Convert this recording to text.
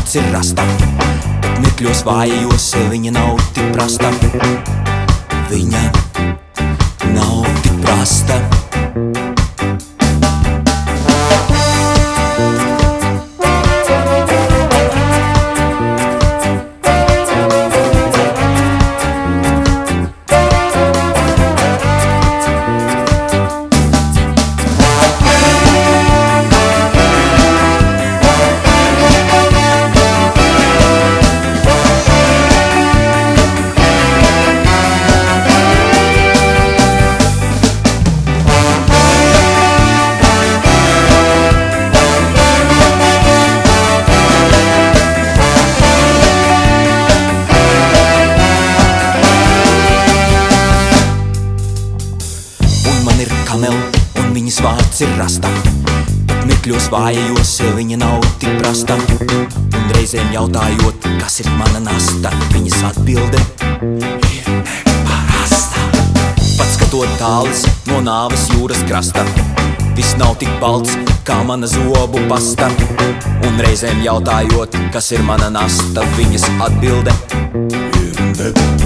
vārds ir rasta, bet mirkļos vājajos viņa nav tik prasta. Viņa nav tik prasta. Un viņas vārds ir rasta, bet mirkļos vājajos viņa nav tik prasta. Un reizēm jautājot, kas ir mana nasta, viņas atbilde ir neparasta. Pat skatot tālis no nāves jūras krasta, viss nav tik balts kā mana zobu pasta. Un reizēm jautājot, kas ir mana nasta, viņas atbilde ir neparasta.